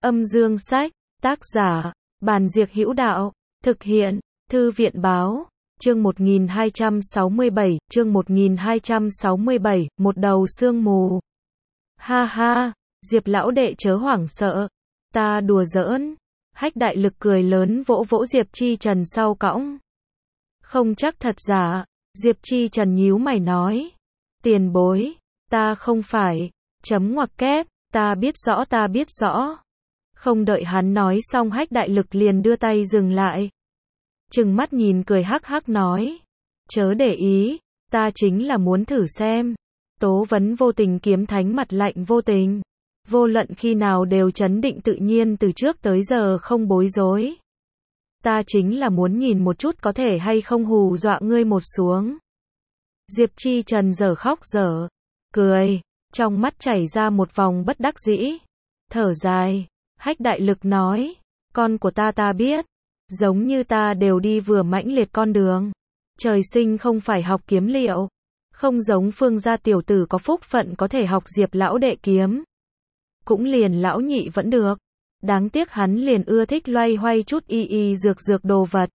Âm dương sách, tác giả, Bàn Diệc Hữu Đạo, thực hiện, Thư viện báo, chương 1267, một đầu sương mù. Ha ha, Diệp lão đệ chớ hoảng sợ, ta đùa giỡn. Hách Đại Lực cười lớn vỗ vỗ Diệp Chi Trần sau cõng. Không chắc thật giả, Diệp Chi Trần nhíu mày nói. Tiền bối, ta không phải, chấm ngoặc kép, ta biết rõ. Không đợi hắn nói xong Hách Đại Lực liền đưa tay dừng lại. Trừng mắt nhìn cười hắc hắc nói. Chớ để ý, ta chính là muốn thử xem. Tố Vấn vô tình kiếm thánh mặt lạnh vô tình. Vô luận khi nào đều trấn định tự nhiên từ trước tới giờ không bối rối. Ta chính là muốn nhìn một chút có thể hay không hù dọa ngươi một xuống. Diệp Chi Trần dở khóc dở cười, trong mắt chảy ra một vòng bất đắc dĩ. Thở dài, Hách Đại Lực nói, con của ta biết, giống như ta đều đi vừa mãnh liệt con đường. Trời sinh không phải học kiếm liệu, không giống Phương gia tiểu tử có phúc phận có thể học Diệp lão đệ kiếm. Cũng liền lão nhị vẫn được. Đáng tiếc hắn liền ưa thích loay hoay chút y dược đồ vật.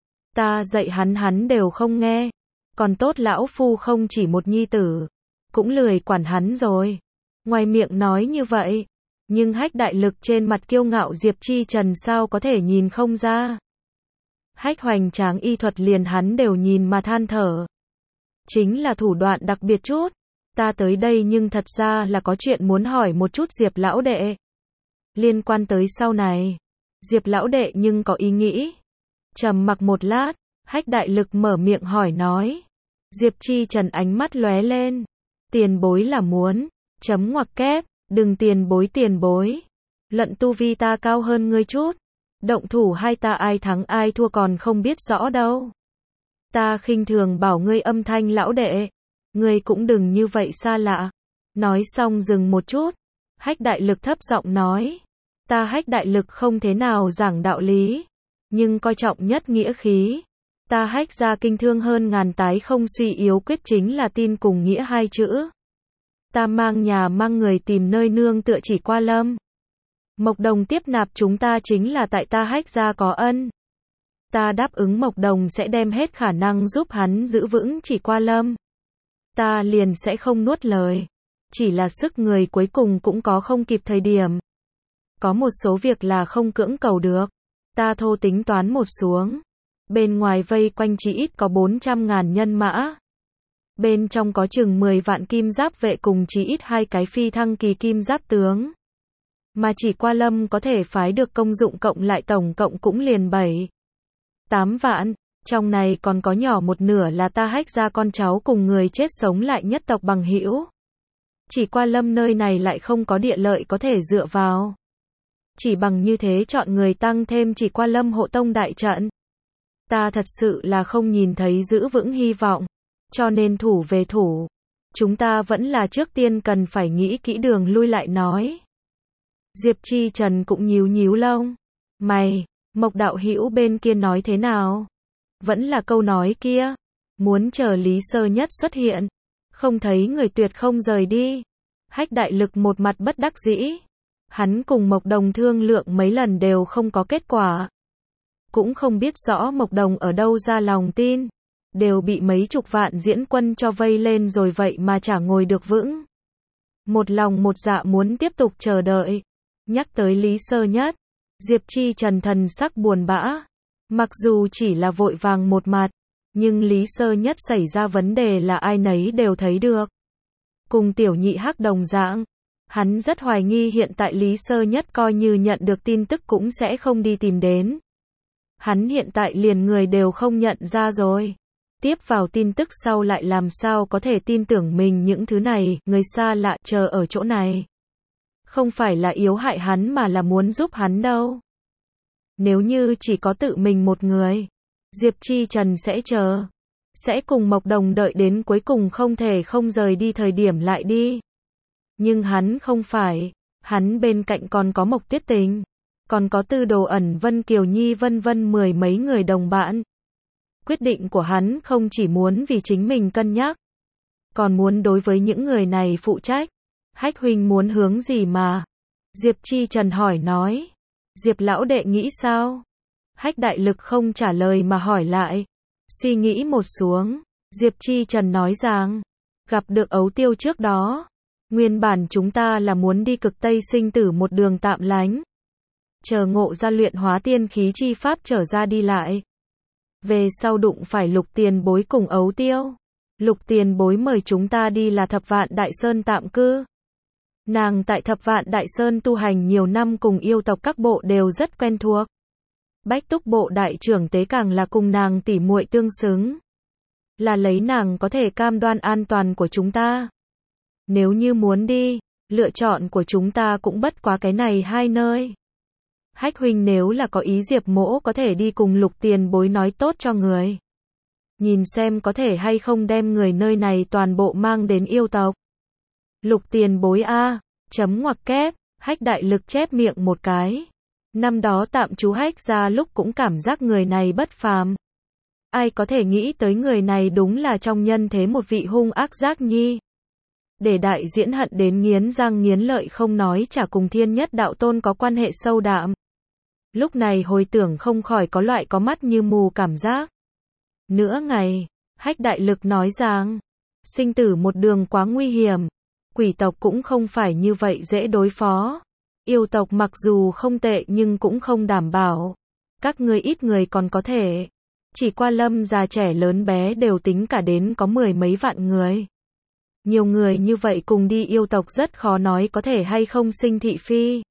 Ta dạy hắn đều không nghe. Còn tốt lão phu không chỉ một nhi tử, cũng lười quản hắn rồi. Ngoài miệng nói như vậy, nhưng Hách Đại Lực trên mặt kiêu ngạo Diệp Chi Trần sao có thể nhìn không ra. Hách hoành tráng y thuật liền hắn đều nhìn mà than thở. Chính là thủ đoạn đặc biệt chút. Ta tới đây nhưng thật ra là có chuyện muốn hỏi một chút Diệp lão đệ. Liên quan tới sau này. Diệp lão đệ nhưng có ý nghĩ. Trầm mặc một lát, Hách Đại Lực mở miệng hỏi nói. Diệp Chi Trần ánh mắt lóe lên. Tiền bối là muốn, chấm ngoặc kép, đừng tiền bối. Luận tu vi ta cao hơn ngươi chút. Động thủ hai ta ai thắng ai thua còn không biết rõ đâu. Ta khinh thường bảo ngươi âm thanh lão đệ. Ngươi cũng đừng như vậy xa lạ. Nói xong dừng một chút. Hách Đại Lực thấp giọng nói. Ta Hách Đại Lực không thế nào giảng đạo lý. Nhưng coi trọng nhất nghĩa khí. Ta Hách gia kinh thương hơn ngàn tái không suy yếu quyết chính là tin cùng nghĩa hai chữ. Ta mang nhà mang người tìm nơi nương tựa Chỉ Qua Lâm. Mộc Đồng tiếp nạp chúng ta chính là tại ta Hách gia có ân. Ta đáp ứng Mộc Đồng sẽ đem hết khả năng giúp hắn giữ vững Chỉ Qua Lâm. Ta liền sẽ không nuốt lời. Chỉ là sức người cuối cùng cũng có không kịp thời điểm. Có một số việc là không cưỡng cầu được. Ta thô tính toán một xuống. Bên ngoài vây quanh chỉ ít có 400.000 nhân mã. Bên trong có chừng 10 vạn kim giáp vệ cùng chỉ ít 2 cái phi thăng kỳ kim giáp tướng. Mà Chỉ Qua Lâm có thể phái được công dụng cộng lại tổng cộng cũng liền 7-8 vạn. Trong này còn có nhỏ một nửa là ta Hách gia con cháu cùng người chết sống lại nhất tộc bằng hữu. Chỉ Qua Lâm nơi này lại không có địa lợi có thể dựa vào. Chỉ bằng như thế chọn người tăng thêm Chỉ Qua Lâm hộ tông đại trận. Ta thật sự là không nhìn thấy giữ vững hy vọng. Cho nên thủ về thủ. Chúng ta vẫn là trước tiên cần phải nghĩ kỹ đường lui lại nói. Diệp Chi Trần cũng nhíu lông. Mày, Mộc đạo hữu bên kia nói thế nào? Vẫn là câu nói kia. Muốn chờ Lý Sơ Nhất xuất hiện. Không thấy người tuyệt không rời đi. Hách Đại Lực một mặt bất đắc dĩ. Hắn cùng Mộc Đồng thương lượng mấy lần đều không có kết quả. Cũng không biết rõ Mộc Đồng ở đâu ra lòng tin. Đều bị mấy chục vạn diễn quân cho vây lên rồi vậy mà chả ngồi được vững. Một lòng một dạ muốn tiếp tục chờ đợi. Nhắc tới Lý Sơ Nhất. Diệp Chi Trần thần sắc buồn bã. Mặc dù chỉ là vội vàng một mặt. Nhưng Lý Sơ Nhất xảy ra vấn đề là ai nấy đều thấy được. Cùng tiểu nhị Hắc đồng dạng. Hắn rất hoài nghi hiện tại Lý Sơ Nhất coi như nhận được tin tức cũng sẽ không đi tìm đến. Hắn hiện tại liền người đều không nhận ra rồi. Tiếp vào tin tức sau lại làm sao có thể tin tưởng mình những thứ này, người xa lạ chờ ở chỗ này. Không phải là yếu hại hắn mà là muốn giúp hắn đâu. Nếu như chỉ có tự mình một người, Diệp Chi Trần sẽ chờ. Sẽ cùng Mộc Đồng đợi đến cuối cùng không thể không rời đi thời điểm lại đi. Nhưng hắn không phải. Hắn bên cạnh còn có Mộc Tiết Tình. Còn có Tư Đồ Ẩn, Vân Kiều Nhi vân vân 10 mấy người đồng bạn. Quyết định của hắn không chỉ muốn vì chính mình cân nhắc. Còn muốn đối với những người này phụ trách. Hách huynh muốn hướng gì mà. Diệp Chi Trần hỏi nói. Diệp lão đệ nghĩ sao? Hách đại lực không trả lời mà hỏi lại. Suy nghĩ một xuống, Diệp Chi Trần nói rằng, gặp được ấu tiêu trước đó, nguyên bản chúng ta là muốn đi cực Tây sinh tử một đường tạm lánh. Chờ ngộ ra luyện hóa tiên khí chi pháp trở ra đi lại. Về sau đụng phải Lục Tiền Bối cùng ấu tiêu. Lục Tiền Bối mời chúng ta đi là Thập Vạn Đại Sơn tạm cư. Nàng tại Thập Vạn Đại Sơn tu hành nhiều năm, cùng yêu tộc các bộ đều rất quen thuộc. Bách Túc bộ đại trưởng tế càng là cùng nàng tỉ muội tương xứng. Là lấy nàng có thể cam đoan an toàn của chúng ta. Nếu như muốn đi, lựa chọn của chúng ta cũng bất quá cái này hai nơi. Hách huynh nếu là có ý, Diệp mỗ có thể đi cùng Lục Tiền Bối nói tốt cho người. Nhìn xem có thể hay không đem người nơi này toàn bộ mang đến yêu tộc. Lục Tiền Bối a, chấm ngoặc kép, Hách đại lực chép miệng một cái. Năm đó tạm trú Hách ra lúc cũng cảm giác người này bất phàm. Ai có thể nghĩ tới người này đúng là trong nhân thế một vị hung ác giác nhi. Để đại diễn hận đến nghiến răng nghiến lợi không nói, chả cùng Thiên Nhất Đạo Tôn có quan hệ sâu đậm. Lúc này hồi tưởng không khỏi có loại có mắt như mù cảm giác. Nửa ngày, Hách đại lực nói rằng, sinh tử một đường quá nguy hiểm, quỷ tộc cũng không phải như vậy dễ đối phó. Yêu tộc mặc dù không tệ nhưng cũng không đảm bảo. Các ngươi ít người còn có thể. Chỉ qua Lâm già trẻ lớn bé đều tính cả đến có 10 mấy vạn người. Nhiều người như vậy cùng đi yêu tộc rất khó nói có thể hay không sinh thị phi.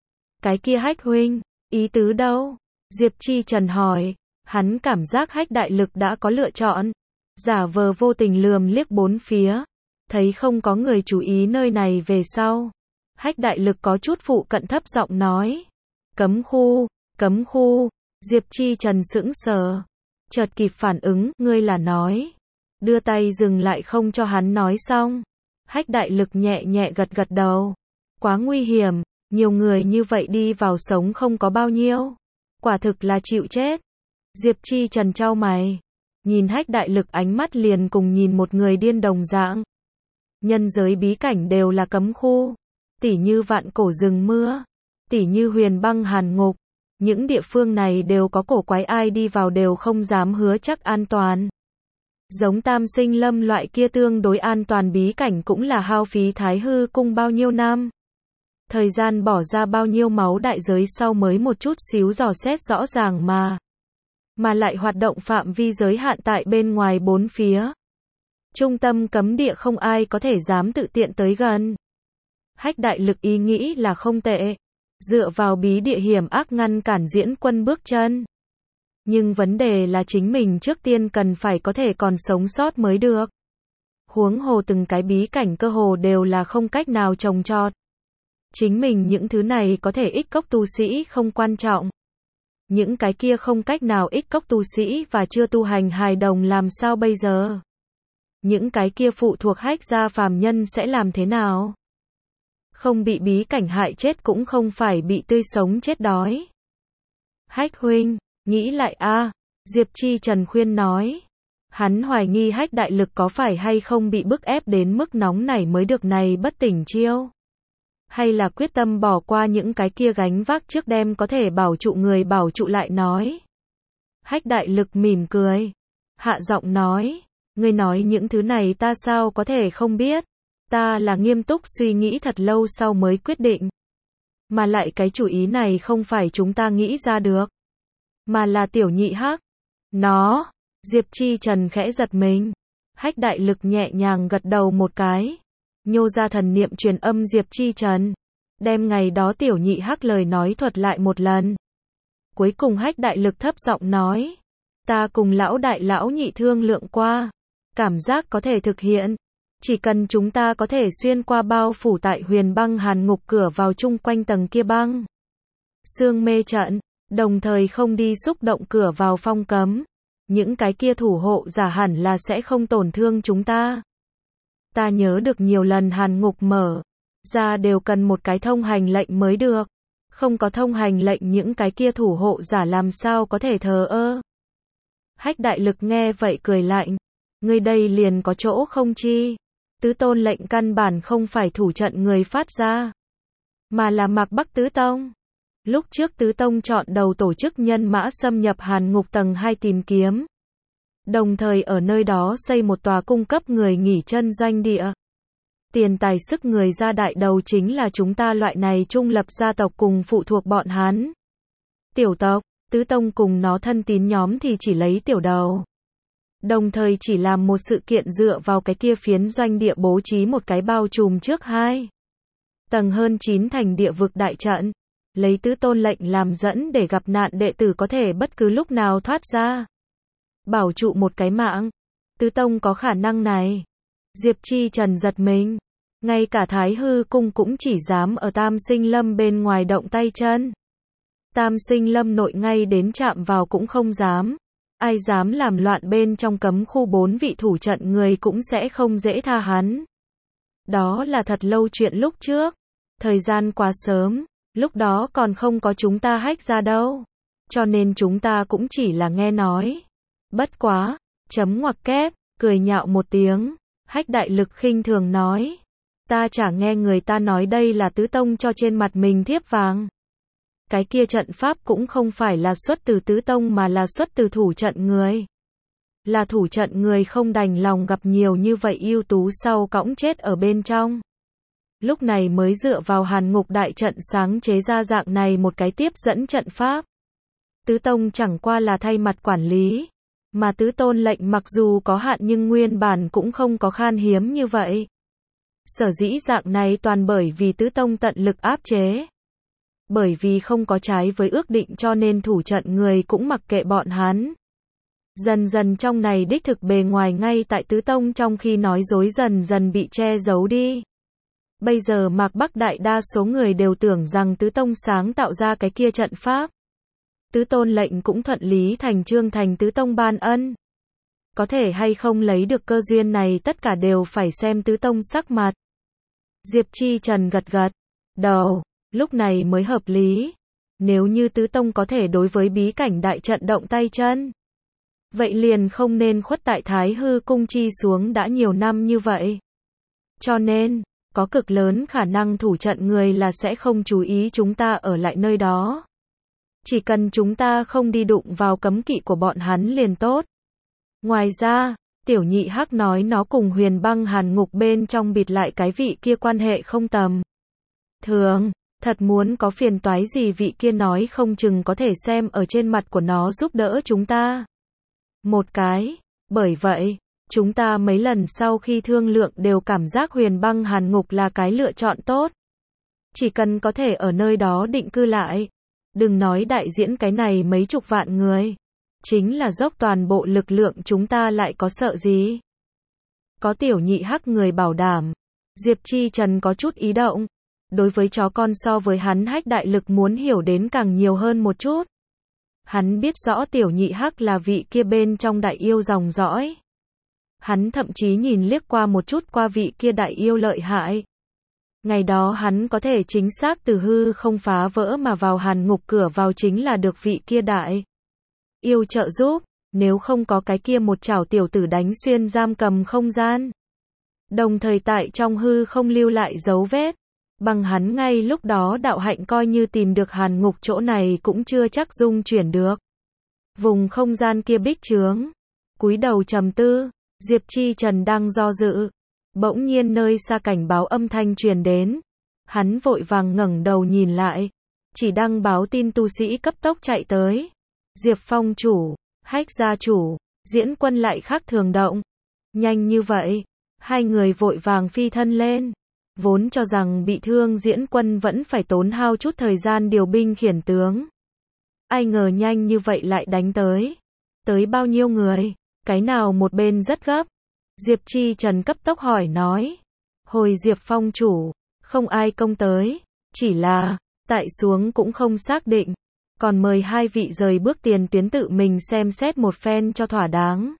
Cái kia Hách huynh, ý tứ đâu? Diệp Chi Trần hỏi. Hắn cảm giác Hách đại lực đã có lựa chọn. Giả vờ vô tình lườm liếc bốn phía. Thấy không có người chú ý nơi này về sau. Hách đại lực có chút phụ cận thấp giọng nói. Cấm khu, cấm khu. Diệp Chi Trần sững sờ. Chợt kịp phản ứng, ngươi là nói. Đưa tay dừng lại không cho hắn nói xong. Hách đại lực nhẹ nhẹ gật gật đầu. Quá nguy hiểm, nhiều người như vậy đi vào sống không có bao nhiêu. Quả thực là chịu chết. Diệp Chi Trần chau mày. Nhìn Hách đại lực ánh mắt liền cùng nhìn một người điên đồng dạng. Nhân giới bí cảnh đều là cấm khu. Tỉ như Vạn Cổ Rừng Mưa. Tỉ như Huyền Băng Hàn Ngục. Những địa phương này đều có cổ quái, ai đi vào đều không dám hứa chắc an toàn. Giống Tam Sinh Lâm loại kia tương đối an toàn bí cảnh cũng là hao phí Thái Hư Cung bao nhiêu năm. Thời gian bỏ ra bao nhiêu máu đại giới sau mới một chút xíu dò xét rõ ràng mà. Mà lại hoạt động phạm vi giới hạn tại bên ngoài bốn phía. Trung tâm cấm địa không ai có thể dám tự tiện tới gần. Hách đại lực ý nghĩ là không tệ. Dựa vào bí địa hiểm ác ngăn cản diễn quân bước chân. Nhưng vấn đề là chính mình trước tiên cần phải có thể còn sống sót mới được. Huống hồ từng cái bí cảnh cơ hồ đều là không cách nào trồng trọt. Chính mình những thứ này có thể ích cốc tu sĩ không quan trọng. Những cái kia không cách nào ích cốc tu sĩ và chưa tu hành hài đồng làm sao bây giờ? Những cái kia phụ thuộc Hách gia phàm nhân sẽ làm thế nào? Không bị bí cảnh hại chết cũng không phải bị tươi sống chết đói. Hách huynh, nghĩ lại a, Diệp Chi Trần khuyên nói. Hắn hoài nghi Hách đại lực có phải hay không bị bức ép đến mức nóng nảy mới được này bất tỉnh chiêu. Hay là quyết tâm bỏ qua những cái kia gánh vác trước đem có thể bảo trụ người bảo trụ lại nói. Hách đại lực mỉm cười. Hạ giọng nói. Ngươi nói những thứ này ta sao có thể không biết. Ta là nghiêm túc suy nghĩ thật lâu sau mới quyết định. Mà lại cái chủ ý này không phải chúng ta nghĩ ra được. Mà là Tiểu Nhị Hắc. Nó. Diệp Chi Trần khẽ giật mình. Hách đại lực nhẹ nhàng gật đầu một cái. Nhô ra thần niệm truyền âm Diệp Chi Trần. Đem ngày đó Tiểu Nhị Hắc lời nói thuật lại một lần. Cuối cùng Hách đại lực thấp giọng nói. Ta cùng lão đại lão nhị thương lượng qua. Cảm giác có thể thực hiện. Chỉ cần chúng ta có thể xuyên qua bao phủ tại Huyền Băng Hàn Ngục cửa vào chung quanh tầng kia băng sương mê trận, đồng thời không đi xúc động cửa vào phong cấm. Những cái kia thủ hộ giả hẳn là sẽ không tổn thương chúng ta. Ta nhớ được nhiều lần Hàn Ngục mở ra đều cần một cái thông hành lệnh mới được. Không có thông hành lệnh những cái kia thủ hộ giả làm sao có thể thờ ơ. Hách đại lực nghe vậy cười lạnh. Ngươi đây liền có chỗ không chi. Tứ tôn lệnh căn bản không phải thủ trận người phát ra. mà là Mạc Bắc Tứ Tông. Lúc trước Tứ Tông chọn đầu tổ chức nhân mã xâm nhập Hàn Ngục tầng 2 tìm kiếm. Đồng thời ở nơi đó xây một tòa cung cấp người nghỉ chân doanh địa. Tiền tài sức người ra đại đầu chính là chúng ta loại này trung lập gia tộc cùng phụ thuộc bọn hắn. Tiểu tộc, Tứ Tông cùng nó thân tín nhóm thì chỉ lấy tiểu đầu. Đồng thời chỉ làm một sự kiện dựa vào cái kia phiến doanh địa bố trí một cái bao trùm trước 2 tầng hơn 9 thành địa vực đại trận. Lấy Tứ Tôn lệnh làm dẫn để gặp nạn đệ tử có thể bất cứ lúc nào thoát ra. Bảo trụ một cái mạng. Tứ Tông có khả năng này. Diệp Chi Trần giật mình. Ngay cả Thái Hư Cung cũng chỉ dám ở Tam Sinh Lâm bên ngoài động tay chân. Tam Sinh Lâm nội ngay đến chạm vào cũng không dám. Ai dám làm loạn bên trong cấm khu 4 vị thủ trận người cũng sẽ không dễ tha hắn. Đó là thật lâu chuyện lúc trước. Thời gian quá sớm, lúc đó còn không có chúng ta hách ra đâu. Cho nên chúng ta cũng chỉ là nghe nói. Bất quá, chấm ngoặc kép, cười nhạo một tiếng. Hách Đại Lực khinh thường nói. Ta chả nghe người ta nói đây là Tứ Tông cho trên mặt mình thiếp vàng. Cái kia trận pháp cũng không phải là xuất từ Tứ Tông mà là xuất từ thủ trận người. Là thủ trận người không đành lòng gặp nhiều như vậy ưu tú sau cõng chết ở bên trong. Lúc này mới dựa vào Hàn Ngục đại trận sáng chế ra dạng này một cái tiếp dẫn trận pháp. Tứ Tông chẳng qua là thay mặt quản lý. Mà Tứ Tôn lệnh mặc dù có hạn nhưng nguyên bản cũng không có khan hiếm như vậy. Sở dĩ dạng này toàn bởi vì Tứ Tông tận lực áp chế. Bởi vì không có trái với ước định cho nên thủ trận người cũng mặc kệ bọn hắn. Dần dần trong này đích thực bề ngoài ngay tại Tứ Tông trong khi nói dối dần dần bị che giấu đi. Bây giờ Mạc Bắc đại đa số người đều tưởng rằng Tứ Tông sáng tạo ra cái kia trận pháp. Tứ Tôn lệnh cũng thuận lý thành chương thành Tứ Tông ban ân. Có thể hay không lấy được cơ duyên này tất cả đều phải xem Tứ Tông sắc mặt. Diệp Chi Trần gật gật đầu, lúc này mới hợp lý. Nếu như Tứ Tông có thể đối với bí cảnh đại trận động tay chân, vậy liền không nên khuất tại Thái Hư Cung chi xuống đã nhiều năm như vậy. Cho nên, có cực lớn khả năng thủ trận người là sẽ không chú ý chúng ta ở lại nơi đó. Chỉ cần chúng ta không đi đụng vào cấm kỵ của bọn hắn liền tốt. Ngoài ra, Tiểu Nhị Hắc nói nó cùng Huyền Băng Hàn Ngục bên trong bịt lại cái vị kia quan hệ không tầm thường. Thật muốn có phiền toái gì vị kia nói không chừng có thể xem ở trên mặt của nó giúp đỡ chúng ta. Một cái. Bởi vậy, chúng ta mấy lần sau khi thương lượng đều cảm giác Huyền Băng Hàn Ngục là cái lựa chọn tốt. Chỉ cần có thể ở nơi đó định cư lại. Đừng nói đại diễn cái này mấy chục vạn người. Chính là dốc toàn bộ lực lượng chúng ta lại có sợ gì. Có Tiểu Nhị Hắc người bảo đảm. Diệp Chi Trần có chút ý động. Đối với chó con so với hắn Hách Đại Lực muốn hiểu đến càng nhiều hơn một chút. Hắn biết rõ Tiểu Nhị Hắc là vị kia bên trong đại yêu dòng dõi. Hắn thậm chí nhìn liếc qua một chút qua vị kia đại yêu lợi hại. Ngày đó hắn có thể chính xác từ hư không phá vỡ mà vào Hàn Ngục cửa vào chính là được vị kia đại yêu trợ giúp, nếu không có cái kia một chảo tiểu tử đánh xuyên giam cầm không gian. Đồng thời tại trong hư không lưu lại dấu vết. Bằng hắn ngay lúc đó đạo hạnh coi như tìm được Hàn Ngục chỗ này cũng chưa chắc dung chuyển được. Vùng không gian kia bích trướng. Cúi đầu trầm tư, Diệp Chi Trần đang do dự. Bỗng nhiên nơi xa cảnh báo âm thanh truyền đến. Hắn vội vàng ngẩng đầu nhìn lại. Chỉ đăng báo tin tu sĩ cấp tốc chạy tới. Diệp Phong chủ, Hách gia chủ, Diễn Quân lại khác thường động. Nhanh như vậy, hai người vội vàng phi thân lên. Vốn cho rằng bị thương Diễn Quân vẫn phải tốn hao chút thời gian điều binh khiển tướng. Ai ngờ nhanh như vậy lại đánh tới. Tới bao nhiêu người? Cái nào một bên rất gấp. Diệp Chi Trần cấp tốc hỏi nói. Hồi Diệp Phong chủ, không ai công tới. Chỉ là, tại xuống cũng không xác định. Còn mời hai vị rời bước tiền tuyến tự mình xem xét một phen cho thỏa đáng.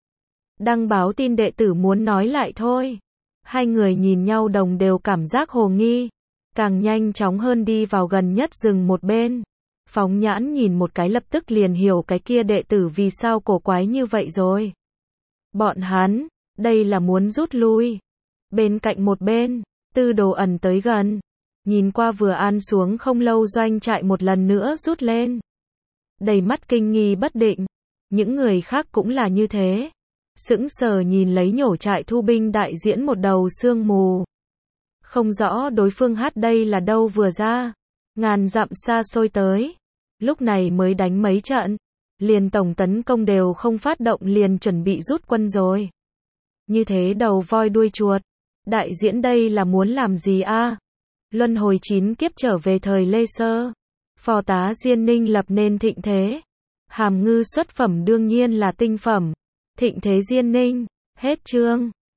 Đăng báo tin đệ tử muốn nói lại thôi. Hai người nhìn nhau đồng đều cảm giác hồ nghi. Càng nhanh chóng hơn đi vào gần nhất rừng một bên. Phóng nhãn nhìn một cái lập tức liền hiểu cái kia đệ tử vì sao cổ quái như vậy rồi. Bọn hắn, đây là muốn rút lui. Bên cạnh một bên, Tư Đồ ẩn tới gần. Nhìn qua vừa an xuống không lâu doanh trại một lần nữa rút lên. Đầy mắt kinh nghi bất định. Những người khác cũng là như thế. Sững sờ nhìn lấy nhổ trại thu binh đại diễn một đầu sương mù. Không rõ đối phương hát đây là đâu vừa ra. Ngàn dặm xa xôi tới. Lúc này mới đánh mấy trận. Liền tổng tấn công đều không phát động liền chuẩn bị rút quân rồi. Như thế đầu voi đuôi chuột. Đại diễn đây là muốn làm gì a? Luân hồi 9 kiếp trở về thời Lê Sơ. Phò tá Diên Ninh lập nên thịnh thế. Hàm ngư xuất phẩm đương nhiên là tinh phẩm. Thịnh thế Diên Ninh. Hết chương.